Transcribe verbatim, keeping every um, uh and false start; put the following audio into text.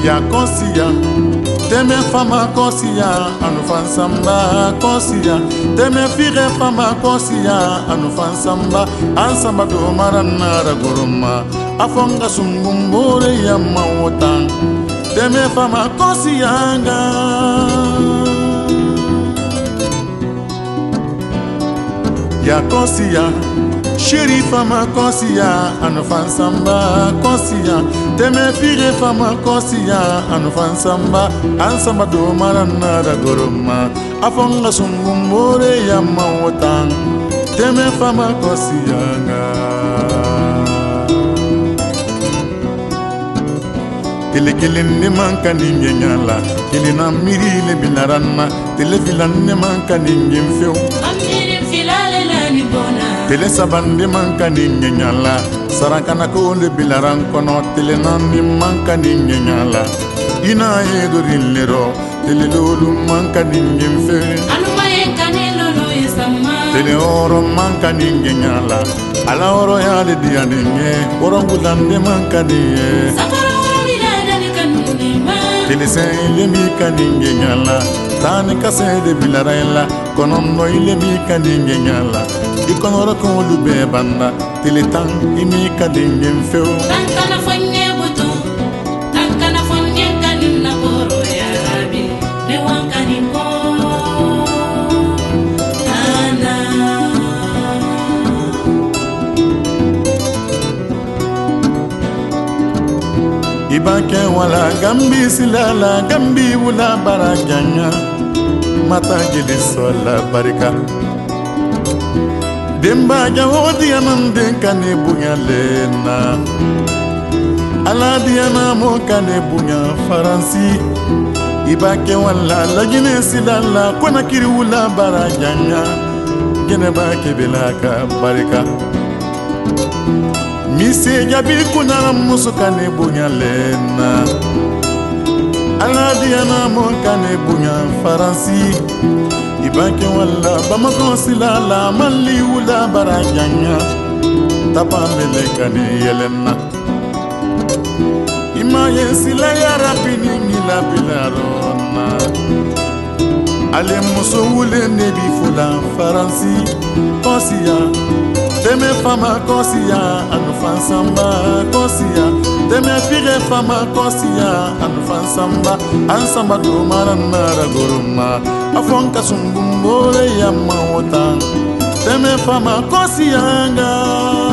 ya konsiya teme fama konsiya anu fansamba konsiya teme fire fama konsiya anu fansamba ansamba do maranara goroma afonga sungumbore ya mawotang teme fama konsiyanga ya konsiya Chéri fama konsiya anu fansamba konsiya teme fire fama konsiya anu fansamba ansamba do maranara goroma afonga sungumbore ya mawotang teme fama konsiyanga Tele kilin ne manka ninge nyala Tele na miri le binaranna Tele filan ne manka ninge mfeo Amiri filale la ni bona Tele saban ne manka ninge nyala Saraka na konde bilaran kono Tele na ni manka ninge nyala Ina edo rinlero Tele lulu manka ninge mfe Anu mayenka ni lulu isama Tele oro manka ninge nyala Ala oro ya le diya ninge Oro ngulande manka ninge Sakara Tele sen ile mi kaninge nyala Tane kase de bilarela Konono ile mi kaninge nyala Ikonoro kon lube banda Tele tang imi kaninge mfeo Tanka na fonye butu Tanka na fonye kanina boro ya rabi Ne wanka ni mo Ana Ibanke wala gambi silala gambi wula baraganya mata gili sola barika Demba jahodi anande kane bunya lena Ala diana mo kane bunya faransi Ibanke wala lagine silala kona kiri wula baraganya Gene ba kebelaka barika Mise jabi kunara musu kane bunya lena Aladiana mo kane bunya faransi Ibanke wala bamako silala mali wula barajanya Tapamele kane yelena Ima yesila ya rapini mila bilarona Ale musu wule nebi fula faransi Konsiya Teme fama konsiya anu fansamba konsiya Teme fire fama konsiya anu fansamba Ansamba do maranara goroma Afonka sungumbore ya mawota Teme fama konsiyanga